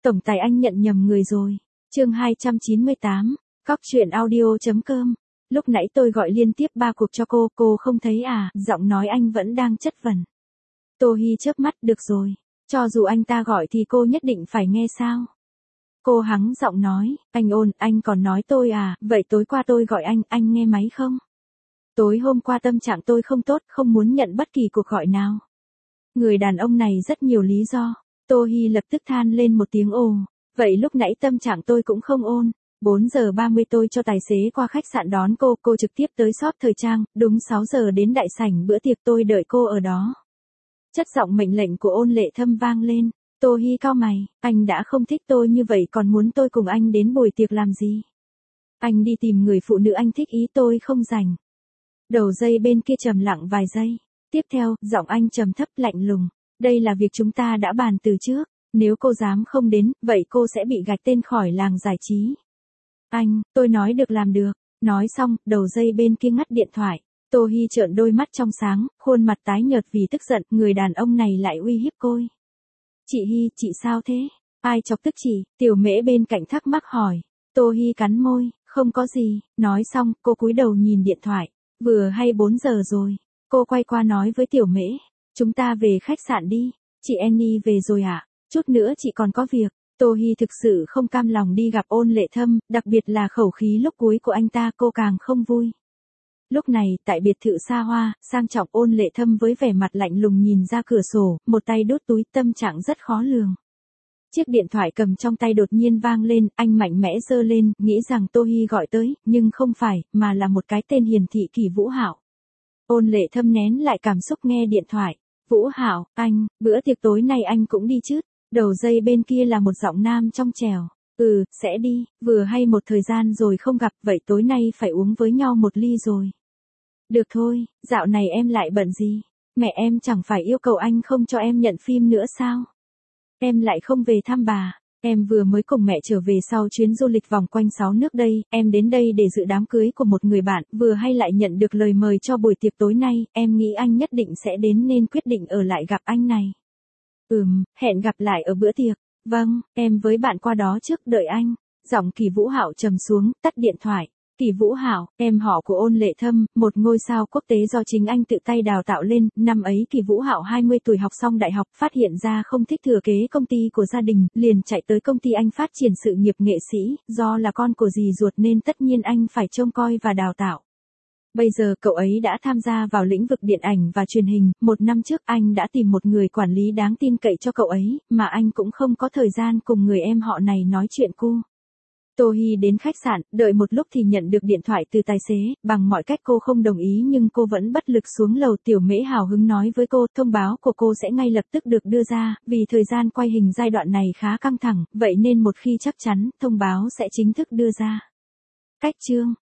Tổng tài anh nhận nhầm người rồi. Chương 298, Cóc truyện audio.com. Lúc nãy tôi gọi liên tiếp 3 cuộc cho cô không thấy à? Giọng nói anh vẫn đang chất vấn. Tô Hi chớp mắt, được rồi. Cho dù anh ta gọi thì cô nhất định phải nghe sao? Cô hắng giọng nói, anh Ôn, anh còn nói tôi à, vậy tối qua tôi gọi anh nghe máy không? Tối hôm qua tâm trạng tôi không tốt, không muốn nhận bất kỳ cuộc gọi nào. Người đàn ông này rất nhiều lý do. Tô Hi lập tức than lên một tiếng ồ. Vậy lúc nãy tâm trạng tôi cũng không ôn. 4 giờ 30 tôi cho tài xế qua khách sạn đón cô trực tiếp tới shop thời trang, đúng 6 giờ đến đại sảnh bữa tiệc tôi đợi cô ở đó. Chất giọng mệnh lệnh của Ôn Lệ Thâm vang lên. Tô Hi cau mày, anh đã không thích tôi như vậy còn muốn tôi cùng anh đến buổi tiệc làm gì? Anh đi tìm người phụ nữ anh thích, ý tôi không rảnh. Đầu dây bên kia trầm lặng vài giây. Tiếp theo, giọng anh trầm thấp lạnh lùng. Đây là việc chúng ta đã bàn từ trước. Nếu cô dám không đến, vậy cô sẽ bị gạch tên khỏi làng giải trí. Anh, tôi nói được làm được. Nói xong, đầu dây bên kia ngắt điện thoại. Tô Hi trợn đôi mắt trong sáng, khuôn mặt tái nhợt vì tức giận, người đàn ông này lại uy hiếp cô. Chị Hi, chị sao thế? Ai chọc tức chị? Tiểu Mễ bên cạnh thắc mắc hỏi. Tô Hi cắn môi, không có gì. Nói xong, cô cúi đầu nhìn điện thoại. Vừa hay 4 giờ rồi. Cô quay qua nói với Tiểu Mễ. Chúng ta về khách sạn đi. Chị Annie về rồi à? Chút nữa chị còn có việc. Tô Hi thực sự không cam lòng đi gặp Ôn Lệ Thâm, đặc biệt là khẩu khí lúc cuối của anh ta cô càng không vui. Lúc này, tại biệt thự xa hoa, sang trọng, Ôn Lệ Thâm với vẻ mặt lạnh lùng nhìn ra cửa sổ, một tay đút túi, tâm trạng rất khó lường. Chiếc điện thoại cầm trong tay đột nhiên vang lên, anh mạnh mẽ giơ lên, nghĩ rằng Tô Hi gọi tới, nhưng không phải, mà là một cái tên hiển thị Kỳ Vũ Hạo. Ôn Lệ Thâm nén lại cảm xúc nghe điện thoại. Vũ Hạo, anh, bữa tiệc tối nay anh cũng đi chứ? Đầu dây bên kia là một giọng nam trong trẻo. Sẽ đi, vừa hay một thời gian rồi không gặp, vậy tối nay phải uống với nhau một ly rồi. Được thôi, dạo này em lại bận gì? Mẹ em chẳng phải yêu cầu anh không cho em nhận phim nữa sao? Em lại không về thăm bà. Em vừa mới cùng mẹ trở về sau chuyến du lịch vòng quanh 6 nước đây, em đến đây để dự đám cưới của một người bạn, vừa hay lại nhận được lời mời cho buổi tiệc tối nay, em nghĩ anh nhất định sẽ đến nên quyết định ở lại gặp anh này. Hẹn gặp lại ở bữa tiệc. Vâng, em với bạn qua đó trước, đợi anh. Giọng Kỳ Vũ Hạo trầm xuống, tắt điện thoại. Kỳ Vũ Hạo, em họ của Ôn Lệ Thâm, một ngôi sao quốc tế do chính anh tự tay đào tạo lên. Năm ấy Kỳ Vũ Hạo 20 tuổi học xong đại học, phát hiện ra không thích thừa kế công ty của gia đình, liền chạy tới công ty anh phát triển sự nghiệp nghệ sĩ, do là con của dì ruột nên tất nhiên anh phải trông coi và đào tạo. Bây giờ cậu ấy đã tham gia vào lĩnh vực điện ảnh và truyền hình, 1 năm trước anh đã tìm một người quản lý đáng tin cậy cho cậu ấy, mà anh cũng không có thời gian cùng người em họ này nói chuyện cô. Tô Hi đến khách sạn, đợi một lúc thì nhận được điện thoại từ tài xế, bằng mọi cách cô không đồng ý nhưng cô vẫn bất lực xuống lầu. Tiểu Mễ hào hứng nói với cô, thông báo của cô sẽ ngay lập tức được đưa ra, vì thời gian quay hình giai đoạn này khá căng thẳng, vậy nên một khi chắc chắn, thông báo sẽ chính thức đưa ra. Cách chương